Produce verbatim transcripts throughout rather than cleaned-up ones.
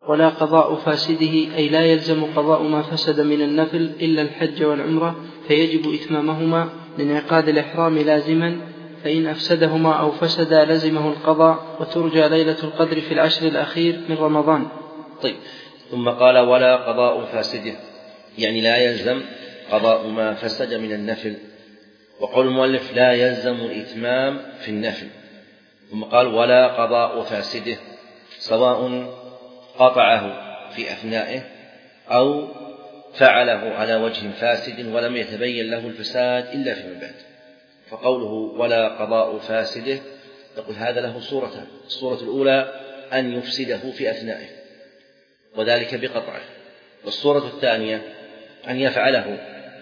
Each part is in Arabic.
ولا قضاء فاسده، أي لا يلزم قضاء ما فسد من النفل إلا الحج والعمرة، فيجب إتمامهما لانعقاد الإحرام لازما، فإن أفسدهما أو فسدا لزمه القضاء، وترجى ليلة القدر في العشر الأخير من رمضان. طيب، ثم قال ولا قضاء فاسده، يعني لا يلزم قضاء ما فسد من النفل. وقول المؤلف لا يلزم الإتمام في النفل، ثم قال ولا قضاء فاسده، سواء قطعه في أثنائه أو فعله على وجه فاسد ولم يتبين له الفساد إلا فيما بعد. فقوله ولا قضاء فاسده يقول هذا له صورتان: الصورة الأولى أن يفسده في أثنائه وذلك بقطعه، والصورة الثانية أن يفعله،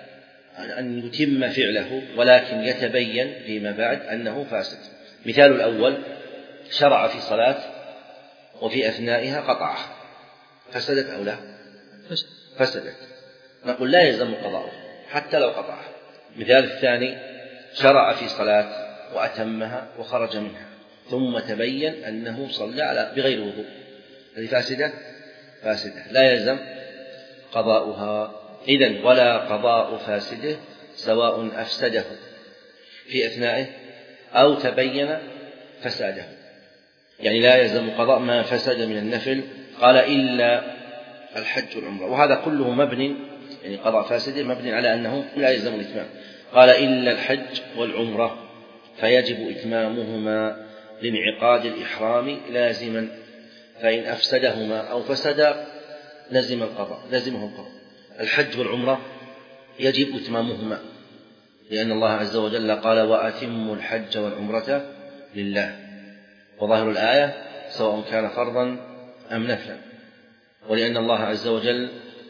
أن يتم فعله ولكن يتبين فيما بعد أنه فاسد. مثال الأول: شرع في صلاة وفي أثنائها قطعها، فسدت أو لا؟ فسدت، نقول لا يلزم القضاء حتى لو قطعها. مثال الثاني: شرع في صلاة وأتمها وخرج منها ثم تبين أنه صلى على بغير وضوء، هذه فاسدة فاسدة لا يلزم قضاؤها. إذن ولا قضاء فاسده، سواء أفسده في أثنائه أو تبين فساده، يعني لا يلزم قضاء ما فسد من النفل. قال إلا الحج والعمرة، وهذا كله مبني، يعني قضاء فاسده مبني على أنه لا يلزم الإتمام. قال إلا الحج والعمرة فيجب إتمامهما لانعقاد الإحرام لازما، فإن أفسدهما أو فسد لزم القضاء لزمه القضاء. الحج والعمرة يجب إتمامهما، لأن الله عز وجل قال وأتموا الحج والعمرة لله، وظاهر الآية سواء كان فرضا أم نفلا، ولأن الله عز وجل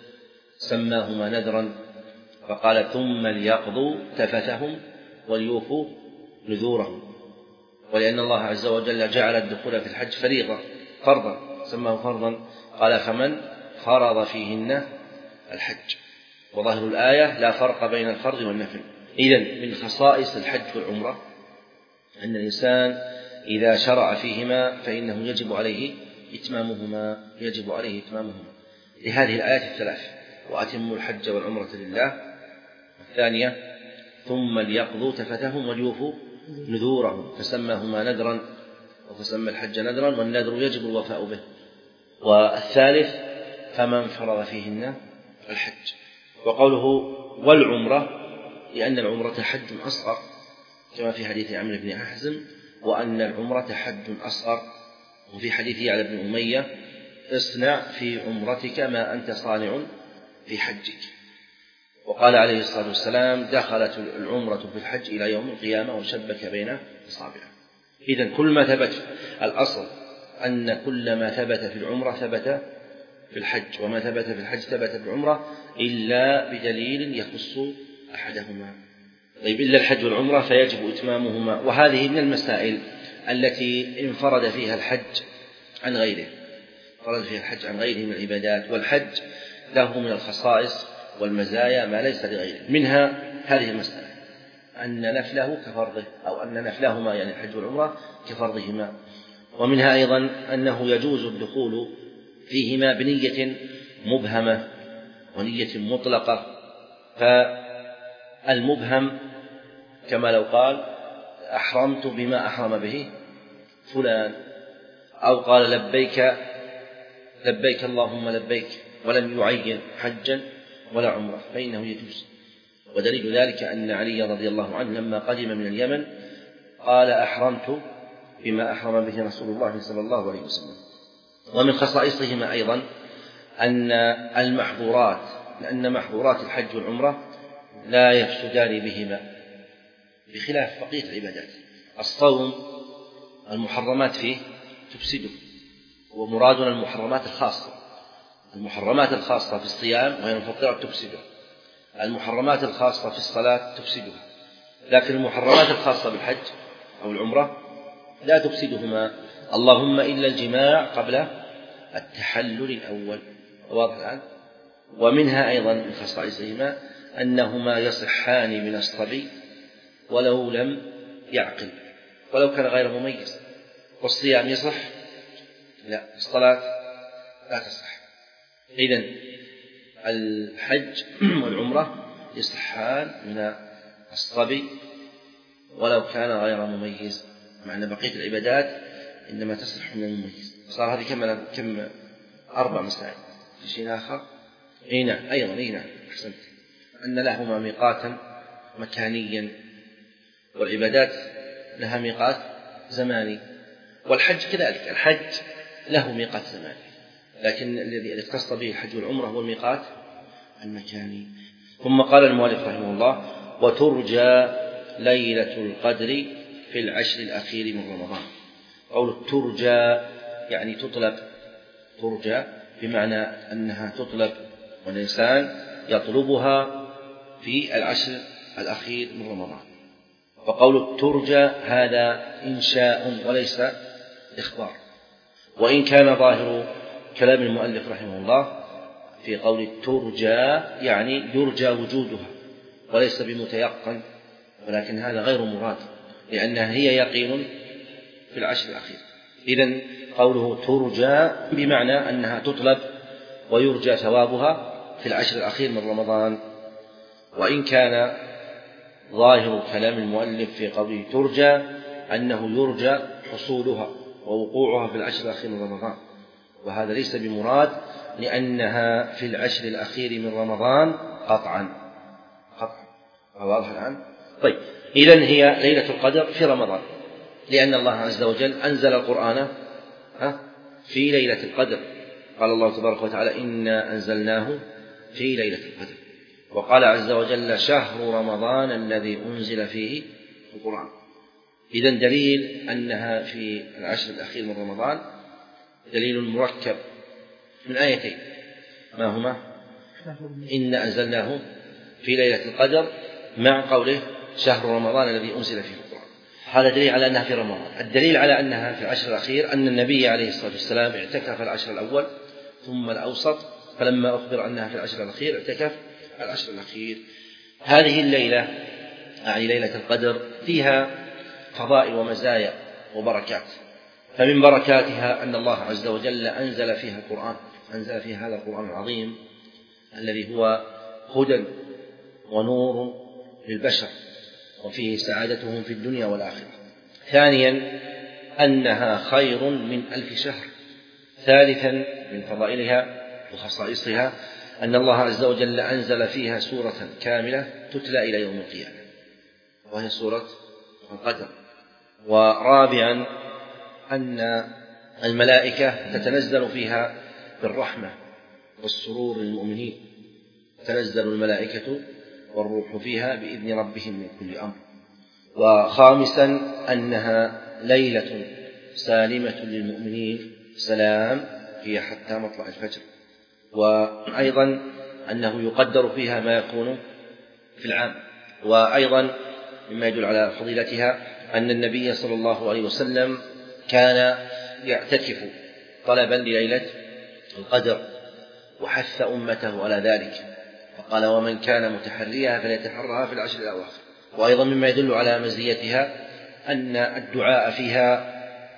سماهما نذرا فقال ثم ليقضوا تفثهم وليوفوا نذورهم، ولأن الله عز وجل جعل الدخول في الحج فريضة فرضا سماه فرضا قال فمن فرض فيهن الحج، وظاهر الآية لا فرق بين الفرض والنفل. إذن من خصائص الحج والعمرة أن الإنسان إذا شرع فيهما فإنه يجب عليه إتمامهما يجب عليه إتمامهما لهذه الآيات الثلاث: وأتموا الحج والعمرة لله، الثانية ثم ليقضوا تفثهم وليوفوا نذورهم، فسماهما نذرا وفسمى الحج نذرا، والنذر يجب الوفاء به، والثالث فمن فرض فيهن الحج. وقوله والعمرة لأن العمرة حج أصغر كما في حديث عمرو بن حزم، وأن العمرة حج أصغر، وفي حديث على ابن أمية اصنع في عمرتك ما أنت صانع في حجك. وقال عليه الصلاة والسلام دخلت العمرة في الحج إلى يوم القيامة وشبك بين أصابعه. إذن كل ما ثبت، الأصل أن كل ما ثبت في العمرة ثبت في الحج، وما ثبت في الحج ثبت في العمرة إلا بدليل يخص أحدهما. طيب إلا الحج والعمرة فيجب إتمامهما، وهذه من المسائل التي انفرد فيها الحج عن غيره انفرد فيها الحج عن غيره من العبادات، والحج له من الخصائص والمزايا ما ليس لغيره، منها هذه المسألة أن نفله كفرضه، أو أن نفلهما يعني الحج والعمرة كفرضهما، ومنها أيضا أنه يجوز الدخول فيهما بنية مبهمة ونية مطلقة. فالمبهم كما لو قال أحرمت بما أحرم به فلان، أو قال لبيك لبيك اللهم لبيك ولم يعين حجا ولا عمرة فإنه يجوز. ودليل ذلك أن علي رضي الله عنه لما قدم من اليمن قال أحرمت بما أحرم به رسول الله صلى الله عليه وسلم. ومن خصائصهما أيضا أن المحظورات لأن محظورات الحج والعمرة لا يفسدان بهما بخلاف بقية العبادات. الصوم المحرمات فيه تفسده، ومرادنا المحرمات الخاصة المحرمات الخاصة في الصيام وهي المفطرات تفسده، المحرمات الخاصة في الصلاة تفسدها، لكن المحرمات الخاصة بالحج أو العمرة لا تفسدهما، اللهم إلا الجماع قبل التحلل الأول. واضح الآن؟ ومنها أيضا من خصائصهما أنهما يصحان من الصبي ولو لم يعقل ولو كان غير مميز. والصيام يصح؟ لا. الصلاة لا تصح. إذن الحج والعمرة يصحان من الصبي ولو كان غير مميز، مع أن بقية العبادات إنما تصح من المميز. صار هذه كم كم أربع مسائل. في شيء آخر؟ إيه نعم أيضا إيه نعم أحسنت، أن لهما ميقاتا مكانيا، والعبادات لها ميقات زماني، والحج كذلك، الحج له ميقات زماني، لكن الذي اختص به الحج والعمرة هو الميقات المكاني. ثم قال المؤلف رحمه الله: وترجى ليلة القدر في العشر الأخير من رمضان. قول ترجى يعني تطلب، ترجى بمعنى أنها تطلب والإنسان يطلبها في العشر الأخير من رمضان. فقول ترجى هذا إنشاء وليس إخبار، وإن كان ظاهر كلام المؤلف رحمه الله في قول ترجى يعني يرجى وجودها وليس بمتيقن، ولكن هذا غير مراد لأنها هي يقين في العشر الأخير. إذن قوله ترجى بمعنى أنها تطلب ويرجى ثوابها في العشر الأخير من رمضان، وإن كان ظاهر كلام المؤلف في قوله ترجى أنه يرجى حصولها ووقوعها في العشر الأخير من رمضان، وهذا ليس بمراد لأنها في العشر الأخير من رمضان قطعا قطعا. واضح الآن؟ طيب، إذن هي ليلة القدر في رمضان، لأن الله عز وجل أنزل القرآن في ليلة القدر. قال الله تبارك وتعالى: إنا أنزلناه في ليلة القدر. وقال عز وجل: شهر رمضان الذي أنزل فيه القرآن. إذن دليل أنها في العشر الأخير من رمضان دليل مركب من آيتين، ما هما؟ إنا أنزلناه في ليلة القدر مع قوله شهر رمضان الذي أنزل فيه القرآن. هذا دليل على أنها في رمضان. الدليل على أنها في العشر الأخير أن النبي عليه الصلاة والسلام اعتكف العشر الأول ثم الأوسط، فلما أخبر أنها في العشر الأخير اعتكف العشر الأخير. هذه الليلة يعني ليلة القدر فيها فضائل ومزايا وبركات، فمن بركاتها أن الله عز وجل أنزل فيها القرآن، أنزل فيها هذا القرآن العظيم الذي هو هدى ونور للبشر وفيه سعادتهم في الدنيا والآخرة. ثانيا أنها خير من ألف شهر. ثالثا من فضائلها وخصائصها أن الله عز وجل أنزل فيها سورة كاملة تتلى إلى يوم القيامة، وهي سورة القدر. ورابعا أن الملائكة تتنزل فيها بالرحمة والسرور للمؤمنين، تنزل الملائكة والروح فيها بإذن ربهم من كل أمر. وخامسا أنها ليلة سالمة للمؤمنين، سلام هي حتى مطلع الفجر. وأيضا أنه يقدر فيها ما يكون في العام. وأيضا مما يدل على فضيلتها أن النبي صلى الله عليه وسلم كان يعتكف طلبا لليلة القدر وحث أمته على ذلك، فقال: ومن كان متحريها فليتحرها في العشر الأواخر. وأيضا مما يدل على مزيتها أن الدعاء فيها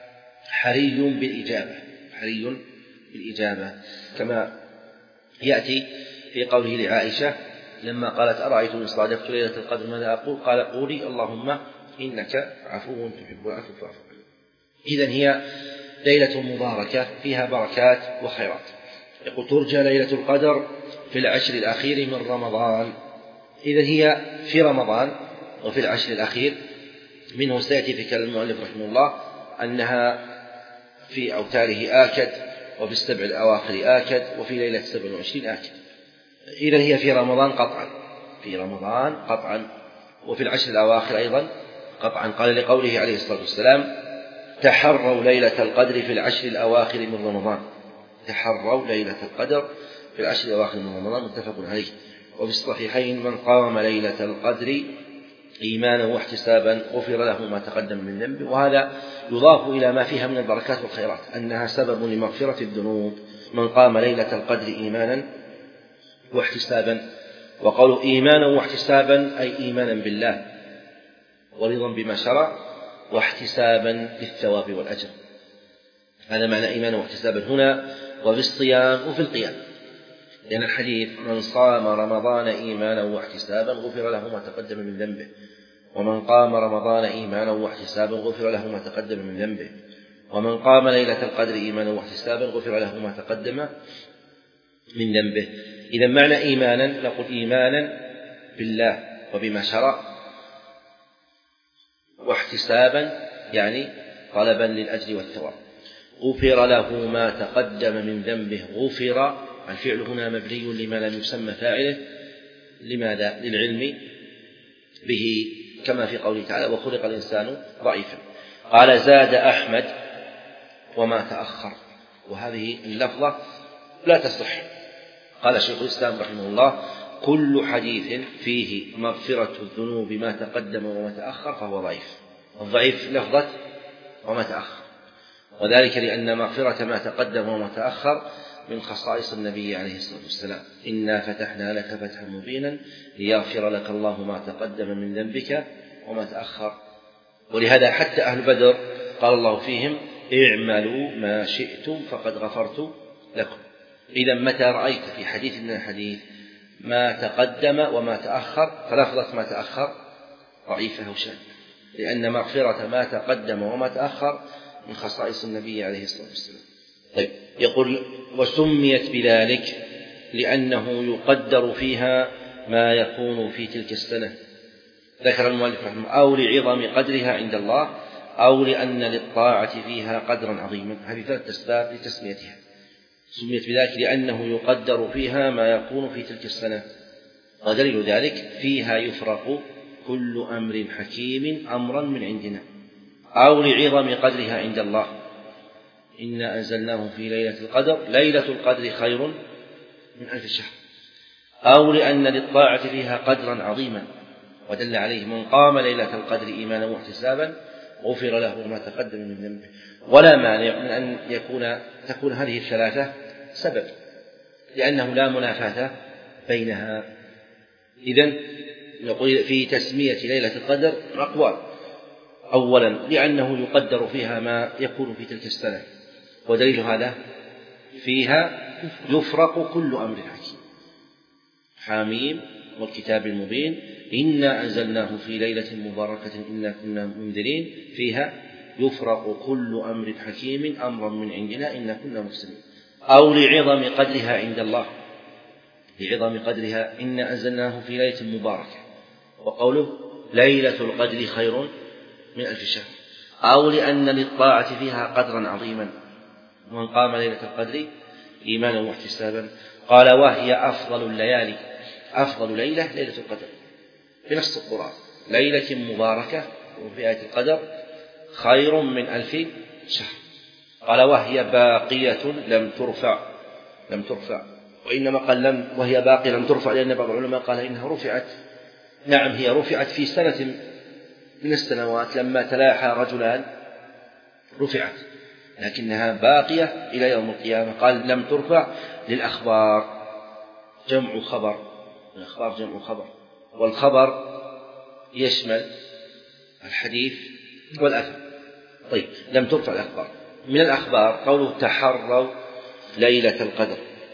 حري بالإجابة، حري بالإجابة، كما يأتي في قوله لعائشة لما قالت: أرأيت إن صادفت ليلة القدر ماذا أقول؟ قال: قولي اللهم إنك عفو تحب العفو فاعف عني. إذن هي ليلة مباركة فيها بركات وخيرات. يقول: ترجى ليلة القدر في العشر الأخير من رمضان. إذن هي في رمضان وفي العشر الأخير منه. سيأتي في كلام المؤلف رحمه الله أنها في أوتاره آكد، وفي السبع الأواخر آكد، وفي ليلة سبع وعشرين آكد. إذن هي في رمضان قطعا، في رمضان قطعا، وفي العشر الأواخر أيضا قطعا. قال لقوله عليه الصلاة والسلام: تحروا ليلة القدر في العشر الأواخر من رمضان. تحروا ليلة القدر في العشر الأواخر من رمضان، متفق عليه. وفي الصحيحين: من قام ليلة القدر إيمانا واحتسابا غفر له ما تقدم من ذنبه. وهذا يضاف إلى ما فيها من البركات والخيرات أنها سبب لمغفرة الذنوب. من قام ليلة القدر إيمانا واحتسابا، وقالوا إيمانا واحتسابا أي إيمانا بالله ورضا بما شرع، واحتسابا للثواب والأجر. هذا معنى إيمانا واحتسابا. هنا وفي الصيام وفي القيام، لأن الحديث من صام رمضان إيمانا واحتسابا غفر له ما تقدم من ذنبه، ومن قام رمضان إيمانا واحتسابا غفر له ما تقدم من ذنبه، ومن قام ليلة القدر إيمانا واحتسابا غفر له ما تقدم من ذنبه. إذا معنى إيمانا نقول إيمانا بالله وبما شرع، واحتسابا يعني طلبا للأجر والثواب. غفر له ما تقدم من ذنبه. غفر الفعل هنا مبني لما لم يسمى فاعله، لماذا؟ للعلم به، كما في قوله تعالى وخلق الإنسان ضعيفا. قال زاد أحمد وما تأخر، وهذه اللفظة لا تصح. قال شيخ الإسلام رحمه الله كل حديث فيه مغفرة الذنوب ما تقدم وما تأخر فهو ضعيف. الضعيف لفظة وما تأخر، وذلك لأن مغفرة ما تقدم وما تأخر من خصائص النبي عليه الصلاة والسلام. إنا فتحنا لك فتحا مبينا ليغفر لك الله ما تقدم من ذنبك وما تأخر. ولهذا حتى أهل بدر قال الله فيهم اعملوا ما شئتم فقد غفرت لكم. إذا متى رأيت في حديث من الحديث ما تقدم وما تأخر فلفظة ما تأخر ضعيفة وشاذة، لأن مغفرة ما تقدم وما تأخر من خصائص النبي عليه الصلاة والسلام. طيب، يقول وسميت بذلك لأنه يقدر فيها ما يكون في تلك السنة. ذكر المؤلف رحمه الله أو لعظم قدرها عند الله أو لأن للطاعة فيها قدرا عظيما. هذه ثلاث أسباب لتسميتها. سميت بذلك لأنه يقدر فيها ما يكون في تلك السنة، ودليل ذلك فيها يفرق كل أمر حكيم أمرا من عندنا. أو لعظم قدرها عند الله إنا أنزلناه في ليلة القدر ليلة القدر خير من ألف شهر. أو لأن للطاعة فيها قدرا عظيما، ودل عليه من قام ليلة القدر إيمانا واحتسابا غفر له ما تقدم من ذنبه. ولا مانع من أن يكون تكون هذه الثلاثة سبب، لأنه لا منافاة بينها. إذن نقول في تسمية ليلة القدر أقوال. أولا لأنه يقدر فيها ما يكون في تلك السنة، ودليل هذا فيها يفرق كل أمر حكيم. حاميم والكتاب المبين إنا أنزلناه في ليلة مباركة إنا كنا منذرين. فيها يفرق كل أمر حكيم أمرا من عندنا إنا كنا مرسلين. أو لعظم قدرها عند الله، لعظم قدرها إنا أنزلناه في ليلة مباركة، وقوله ليلة القدر خير من ألف شهر. أو لأن للطاعة فيها قدرا عظيما، من قام ليلة القدر إيمانا واحتسابا. قال وهي أفضل الليالي. أفضل ليلة ليلة القدر بنص القرآن، ليلة مباركة وفي آية القدر خير من ألف شهر. قال وهي باقية لم ترفع. لم ترفع وإنما قال لم وهي باقية لم ترفع لأن بعض العلماء قال إنها رفعت. نعم هي رفعت في سنة من السنوات لما تلاحى رجلان رفعت، لكنها باقية إلى يوم القيامة. قال لم ترفع للأخبار، جمع خبر، الأخبار جمع خبر، والخبر يشمل الحديث والأثر. طيب لم ترفع الأخبار. من الأخبار قوله تحروا ليلة القدر.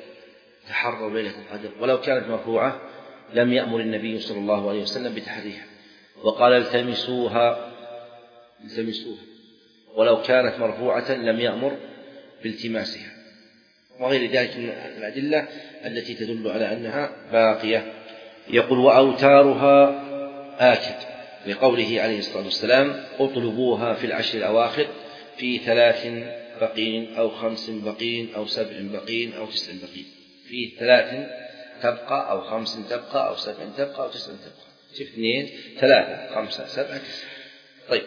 تحروا ليلة القدر، ولو كانت مرفوعة لم يأمر النبي صلى الله عليه وسلم بتحريها، وقال التمسوها التمسوها، ولو كانت مرفوعة لم يأمر بالتماسها، وغير ذلك من الأدلة التي تدل على أنها باقية. يقول وأوتارها آكد، لقوله عليه الصلاة والسلام اطلبوها في العشر الأواخر في ثلاث بقين أو خمس بقين أو سبع بقين أو تسع بقين. في ثلاث تبقى أو خمس تبقى أو سبع تبقى أو تسع تبقى. شوف اثنين ثلاثة خمسة سبعة تسعة. طيب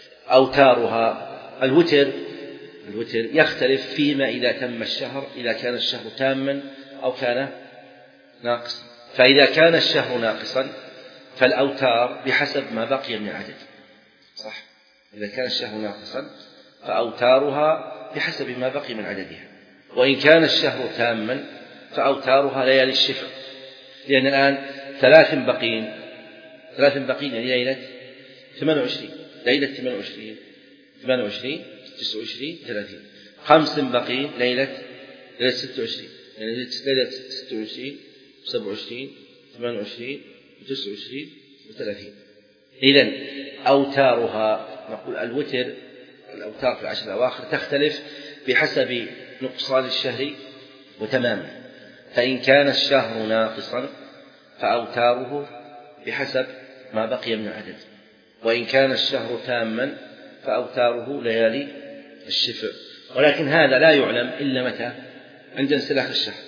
أوتارها الوتر. الوتر يختلف فيما إذا تم الشهر، إذا كان الشهر تاما أو كان ناقصا. فإذا كان الشهر ناقصا فالأوتار بحسب ما بقي من العدد، صح؟ إذا كان الشهر ناقصا فأوتارها بحسب ما بقي من عددها. وإن كان الشهر تاما فأوتارها ليالي الشفع، لأن الآن ثلاث بقين ثلاث بقين يعني ليلة ثمان وعشرين، ليلة ثمان وعشرين ثمان وعشرين تسع وعشرين ثلاثين. خمس بقين ليلة ليلة ستة وعشرين، يعني ليلة ستة وعشرين سبعة وعشرين ثمانية وعشرين وتسعة وعشرين وثلاثين. إذن أوتارها نقول الوتر الأوتار في العشر الأواخر تختلف بحسب نقصان الشهر وتمامه، فإن كان الشهر ناقصا فأوتاره بحسب ما بقي من عدد، وإن كان الشهر تاما فأوتاره ليالي الشفع. ولكن هذا لا يعلم إلا متى؟ عند انسلاخ الشهر.